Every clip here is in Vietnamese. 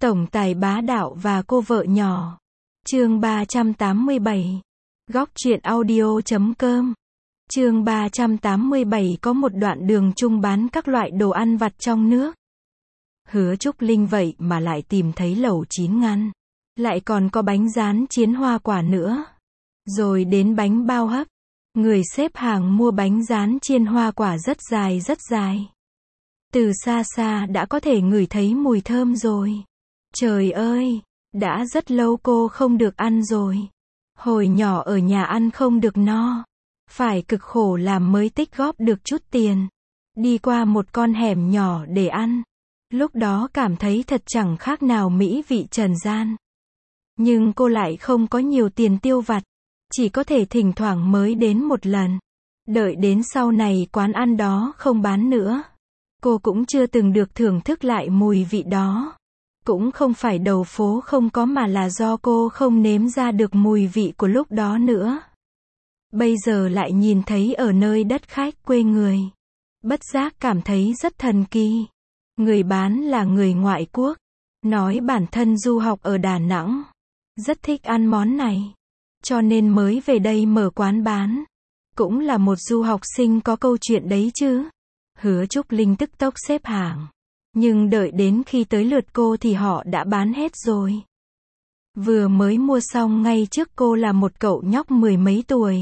Tổng tài bá đạo và cô vợ nhỏ. Chương 387. Góc truyện audio.com. Chương 387 có một đoạn đường chung bán các loại đồ ăn vặt trong nước. Hứa Trúc Linh vậy mà lại tìm thấy lẩu 9 ngăn. Lại còn có bánh rán chiên hoa quả nữa. Rồi đến bánh bao hấp. Người xếp hàng mua bánh rán chiên hoa quả rất dài. Từ xa xa đã có thể ngửi thấy mùi thơm rồi. Trời ơi, đã rất lâu cô không được ăn rồi. Hồi nhỏ ở nhà ăn không được no. Phải cực khổ làm mới tích góp được chút tiền. Đi qua một con hẻm nhỏ để ăn. Lúc đó cảm thấy thật chẳng khác nào mỹ vị trần gian. Nhưng cô lại không có nhiều tiền tiêu vặt. Chỉ có thể thỉnh thoảng mới đến một lần. Đợi đến sau này quán ăn đó không bán nữa. Cô cũng chưa từng được thưởng thức lại mùi vị đó. Cũng không phải đầu phố không có mà là do cô không nếm ra được mùi vị của lúc đó nữa. Bây giờ lại nhìn thấy ở nơi đất khách quê người. Bất giác cảm thấy rất thần kỳ. Người bán là người ngoại quốc. Nói bản thân du học ở Đà Nẵng. Rất thích ăn món này. Cho nên mới về đây mở quán bán. Cũng là một du học sinh có câu chuyện đấy chứ. Hứa Trúc Linh tức tốc xếp hàng. Nhưng đợi đến khi tới lượt cô thì họ đã bán hết rồi. Vừa mới mua xong ngay trước cô là một cậu nhóc 10 mấy tuổi.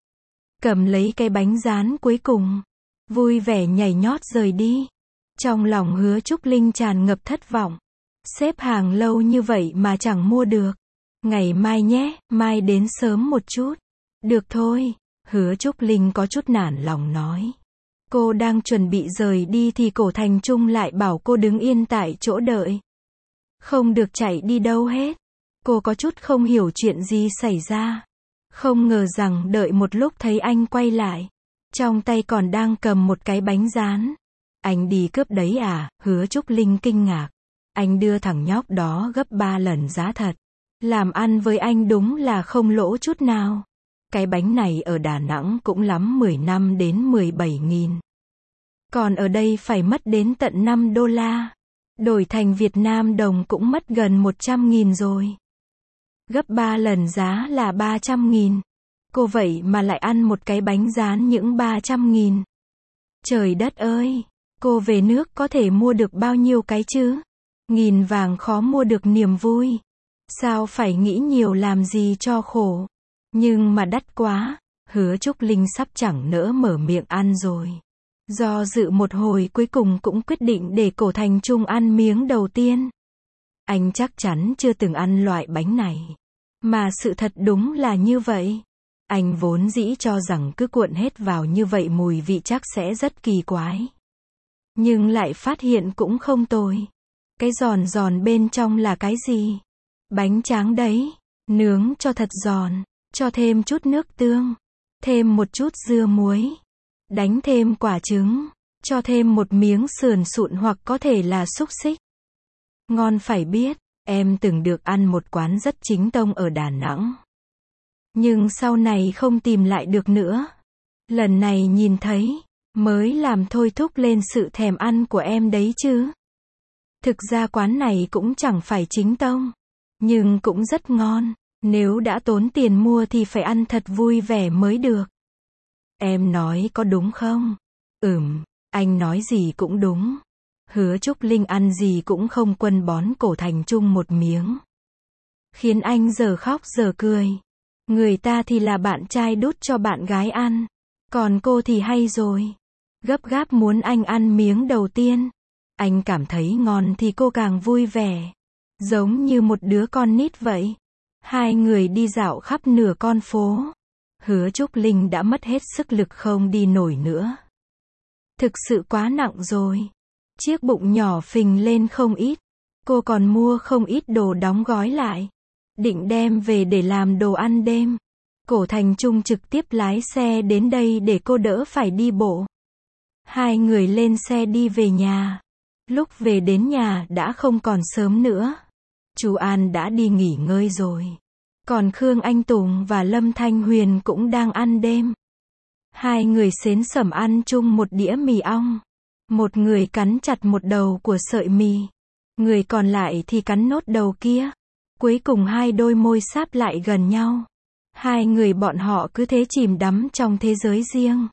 Cầm lấy cái bánh rán cuối cùng. Vui vẻ nhảy nhót rời đi. Trong lòng Hứa Trúc Linh tràn ngập thất vọng. Xếp hàng lâu như vậy mà chẳng mua được. Ngày mai nhé, mai đến sớm một chút. Được thôi, Hứa Trúc Linh có chút nản lòng nói. Cô đang chuẩn bị rời đi thì Cổ Thành Trung lại bảo cô đứng yên tại chỗ đợi. Không được chạy đi đâu hết. Cô có chút không hiểu chuyện gì xảy ra. Không ngờ rằng đợi một lúc thấy anh quay lại. Trong tay còn đang cầm một cái bánh rán. Anh đi cướp đấy à? Hứa Trúc Linh kinh ngạc. Anh đưa thằng nhóc đó gấp 3 lần giá thật. Làm ăn với anh đúng là không lỗ chút nào. Cái bánh này ở Đà Nẵng cũng lắm 10 năm đến 17.000. Còn ở đây phải mất đến tận 5 đô la. Đổi thành Việt Nam đồng cũng mất gần 100.000 rồi. Gấp 3 lần giá là 300.000. Cô vậy mà lại ăn một cái bánh rán những 300.000. Trời đất ơi, cô về nước có thể mua được bao nhiêu cái chứ? Nghìn vàng khó mua được niềm vui. Sao phải nghĩ nhiều làm gì cho khổ? Nhưng mà đắt quá. Hứa Trúc Linh sắp chẳng nỡ mở miệng ăn rồi. Do dự một hồi cuối cùng cũng quyết định để Cổ Thành Trung ăn miếng đầu tiên. Anh chắc chắn chưa từng ăn loại bánh này. Mà sự thật đúng là như vậy. Anh vốn dĩ cho rằng cứ cuộn hết vào như vậy mùi vị chắc sẽ rất kỳ quái. Nhưng lại phát hiện cũng không tồi. Cái giòn giòn bên trong là cái gì? Bánh tráng đấy. Nướng cho thật giòn. Cho thêm chút nước tương. Thêm một chút dưa muối. Đánh thêm quả trứng. Cho thêm một miếng sườn sụn hoặc có thể là xúc xích. Ngon phải biết. Em từng được ăn một quán rất chính tông ở Đà Nẵng. Nhưng sau này không tìm lại được nữa. Lần này nhìn thấy. Mới làm thôi thúc lên sự thèm ăn của em đấy chứ. Thực ra quán này cũng chẳng phải chính tông. Nhưng cũng rất ngon. Nếu đã tốn tiền mua thì phải ăn thật vui vẻ mới được. Em nói có đúng không? Anh nói gì cũng đúng. Hứa Trúc Linh ăn gì cũng không quên bón Cổ Thành Trung một miếng. Khiến anh giờ khóc giờ cười. Người ta thì là bạn trai đút cho bạn gái ăn. Còn cô thì hay rồi. Gấp gáp muốn anh ăn miếng đầu tiên. Anh cảm thấy ngon thì cô càng vui vẻ. Giống như một đứa con nít vậy. Hai người đi dạo khắp nửa con phố. Hứa Trúc Linh đã mất hết sức lực không đi nổi nữa. Thực sự quá nặng rồi. Chiếc bụng nhỏ phình lên không ít. Cô còn mua không ít đồ đóng gói lại. Định đem về để làm đồ ăn đêm. Cổ Thành Trung trực tiếp lái xe đến đây để cô đỡ phải đi bộ. Hai người lên xe đi về nhà. Lúc về đến nhà đã không còn sớm nữa. Chú An đã đi nghỉ ngơi rồi. Còn Khương Anh Tùng và Lâm Thanh Huyền cũng đang ăn đêm. Hai người xến xẩm ăn chung một đĩa mì ong. Một người cắn chặt một đầu của sợi mì. Người còn lại thì cắn nốt đầu kia. Cuối cùng hai đôi môi sáp lại gần nhau. Hai người bọn họ cứ thế chìm đắm trong thế giới riêng.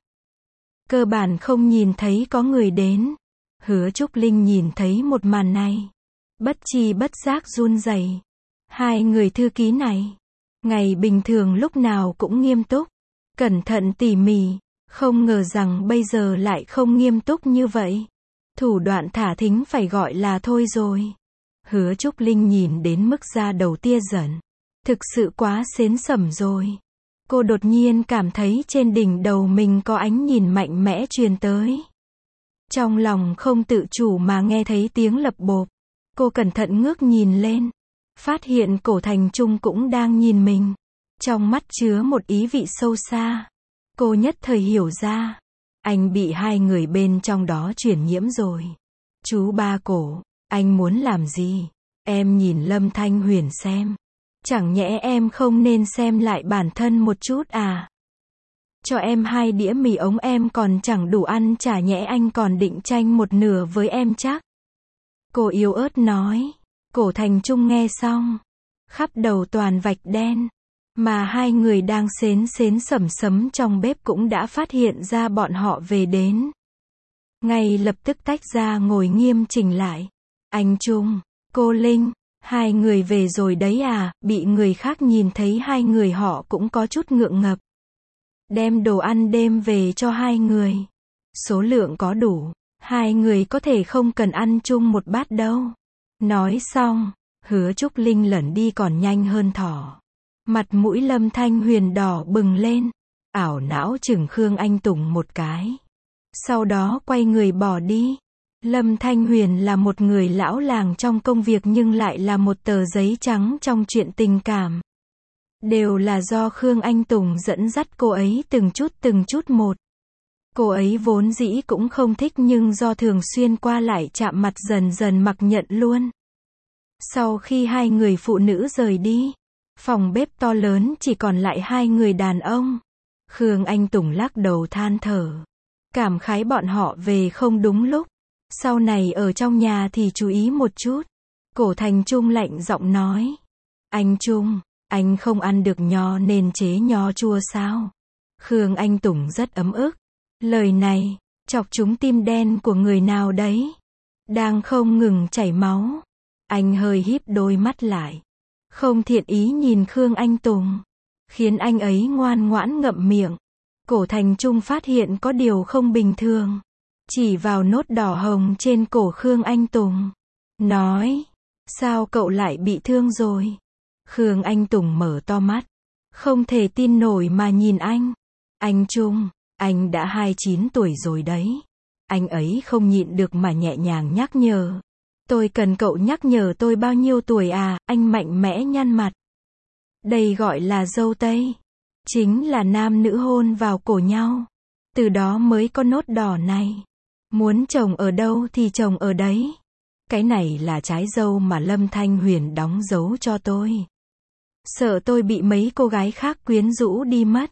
Cơ bản không nhìn thấy có người đến. Hứa Trúc Linh nhìn thấy một màn này. Bất tri bất giác run rẩy. Hai người thư ký này. Ngày bình thường lúc nào cũng nghiêm túc. Cẩn thận tỉ mỉ. Không ngờ rằng bây giờ lại không nghiêm túc như vậy. Thủ đoạn thả thính phải gọi là thôi rồi. Hứa Trúc Linh nhìn đến mức da đầu tia giận. Thực sự quá xến xẩm rồi. Cô đột nhiên cảm thấy trên đỉnh đầu mình có ánh nhìn mạnh mẽ truyền tới. Trong lòng không tự chủ mà nghe thấy tiếng lập bộp. Cô cẩn thận ngước nhìn lên. Phát hiện Cổ Thành Trung cũng đang nhìn mình. Trong mắt chứa một ý vị sâu xa. Cô nhất thời hiểu ra. Anh bị hai người bên trong đó truyền nhiễm rồi. Chú ba Cổ, anh muốn làm gì? Em nhìn Lâm Thanh Huyền xem. Chẳng nhẽ em không nên xem lại bản thân một chút à? Cho em 2 đĩa mì ống em còn chẳng đủ ăn, chả nhẽ anh còn định tranh một nửa với em chắc? Cô yếu ớt nói. Cổ Thành Trung nghe xong. Khắp đầu toàn vạch đen. Mà hai người đang xến sẩm sấm trong bếp cũng đã phát hiện ra bọn họ về đến. Ngay lập tức tách ra ngồi nghiêm chỉnh lại. Anh Trung, cô Linh, hai người về rồi đấy à? Bị người khác nhìn thấy hai người họ cũng có chút ngượng ngập. Đem đồ ăn đêm về cho hai người. Số lượng có đủ, hai người có thể không cần ăn chung một bát đâu. Nói xong, Hứa Trúc Linh lẩn đi còn nhanh hơn thỏ. Mặt mũi Lâm Thanh Huyền đỏ bừng lên. Ảo não chừng Khương Anh Tùng một cái. Sau đó quay người bỏ đi. Lâm Thanh Huyền là một người lão làng trong công việc nhưng lại là một tờ giấy trắng trong chuyện tình cảm. Đều là do Khương Anh Tùng dẫn dắt cô ấy từng chút một. Cô ấy vốn dĩ cũng không thích nhưng do thường xuyên qua lại chạm mặt dần dần mặc nhận luôn. Sau khi hai người phụ nữ rời đi, phòng bếp to lớn chỉ còn lại hai người đàn ông. Khương Anh Tùng lắc đầu than thở. Cảm khái bọn họ về không đúng lúc. Sau này ở trong nhà thì chú ý một chút. Cổ Thành Trung lạnh giọng nói. Anh Trung, anh không ăn được nho nên chế nho chua sao? Khương Anh Tùng rất ấm ức. Lời này, chọc trúng tim đen của người nào đấy. Đang không ngừng chảy máu. Anh hơi híp đôi mắt lại. Không thiện ý nhìn Khương Anh Tùng. Khiến anh ấy ngoan ngoãn ngậm miệng. Cổ Thành Trung phát hiện có điều không bình thường. Chỉ vào nốt đỏ hồng trên cổ Khương Anh Tùng. Nói. Sao cậu lại bị thương rồi? Khương Anh Tùng mở to mắt. Không thể tin nổi mà nhìn anh. Anh Trung, anh đã 29 tuổi rồi đấy. Anh ấy không nhịn được mà nhẹ nhàng nhắc nhở. Tôi cần cậu nhắc nhở tôi bao nhiêu tuổi à? Anh mạnh mẽ nhăn mặt. Đây gọi là dâu tây. Chính là nam nữ hôn vào cổ nhau. Từ đó mới có nốt đỏ này. Muốn trồng ở đâu thì trồng ở đấy. Cái này là trái dâu mà Lâm Thanh Huyền đóng dấu cho tôi. Sợ tôi bị mấy cô gái khác quyến rũ đi mất.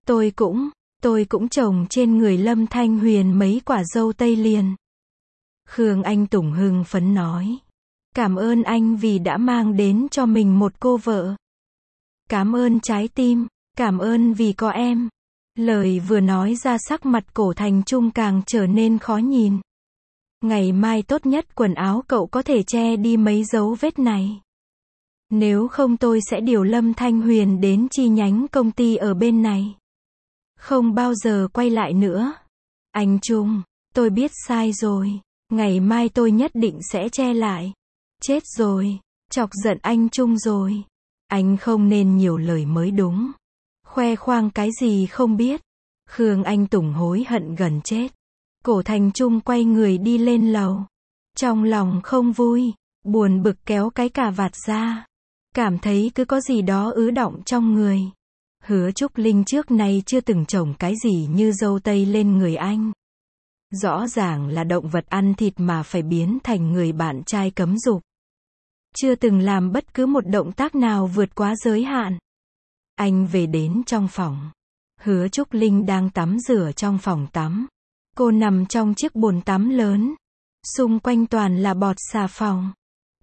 Tôi cũng trồng trên người Lâm Thanh Huyền mấy quả dâu tây liền. Khương Anh Tùng hưng phấn nói. Cảm ơn anh vì đã mang đến cho mình một cô vợ. Cảm ơn trái tim, cảm ơn vì có em. Lời vừa nói ra sắc mặt Cổ Thành Trung càng trở nên khó nhìn. Ngày mai tốt nhất quần áo cậu có thể che đi mấy dấu vết này. Nếu không tôi sẽ điều Lâm Thanh Huyền đến chi nhánh công ty ở bên này. Không bao giờ quay lại nữa. Anh Trung, tôi biết sai rồi. Ngày mai tôi nhất định sẽ che lại. Chết rồi, chọc giận anh Trung rồi. Anh không nên nhiều lời mới đúng. Khoe khoang cái gì không biết. Khương Anh Tùng hối hận gần chết. Cổ Thành Trung quay người đi lên lầu. Trong lòng không vui, buồn bực kéo cái cà vạt ra. Cảm thấy cứ có gì đó ứ đọng trong người. Hứa Trúc Linh trước nay chưa từng trồng cái gì như dâu tây lên người anh. Rõ ràng là động vật ăn thịt mà phải biến thành người bạn trai cấm dục. Chưa từng làm bất cứ một động tác nào vượt quá giới hạn. Anh về đến trong phòng. Hứa Trúc Linh đang tắm rửa trong phòng tắm. Cô nằm trong chiếc bồn tắm lớn. Xung quanh toàn là bọt xà phòng.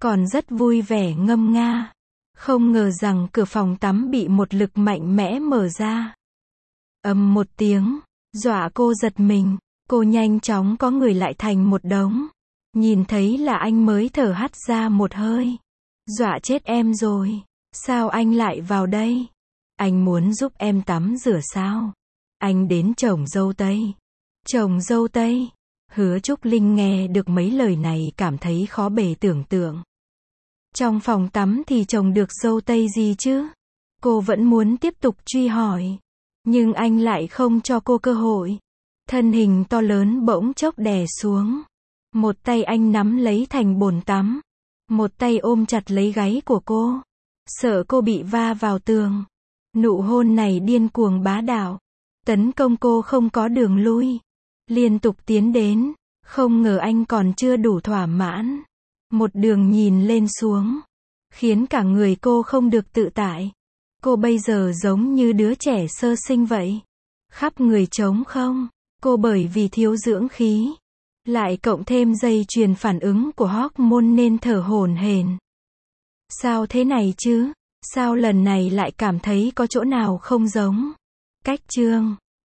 còn rất vui vẻ ngâm nga. Không ngờ rằng cửa phòng tắm bị một lực mạnh mẽ mở ra. Ầm một tiếng, dọa cô giật mình, cô nhanh chóng có người lại thành một đống. Nhìn thấy là anh mới thở hắt ra một hơi. Dọa chết em rồi, sao anh lại vào đây? Anh muốn giúp em tắm rửa sao? Anh đến chồng dâu Tây. Chồng dâu Tây? Hứa Trúc Linh nghe được mấy lời này cảm thấy khó bề tưởng tượng. Trong phòng tắm thì chồng được dâu Tây gì chứ? Cô vẫn muốn tiếp tục truy hỏi. Nhưng anh lại không cho cô cơ hội. Thân hình to lớn bỗng chốc đè xuống. Một tay anh nắm lấy thành bồn tắm. Một tay ôm chặt lấy gáy của cô. Sợ cô bị va vào tường. Nụ hôn này điên cuồng bá đạo. Tấn công cô không có đường lui. Liên tục tiến đến. Không ngờ anh còn chưa đủ thỏa mãn. Một đường nhìn lên xuống. Khiến cả người cô không được tự tại. Cô bây giờ giống như đứa trẻ sơ sinh vậy. Khắp người trống không. Cô bởi vì thiếu dưỡng khí. Lại cộng thêm dây chuyền phản ứng của hormone nên thở hổn hển. Sao thế này chứ? Sao lần này lại cảm thấy có chỗ nào không giống? Cách chương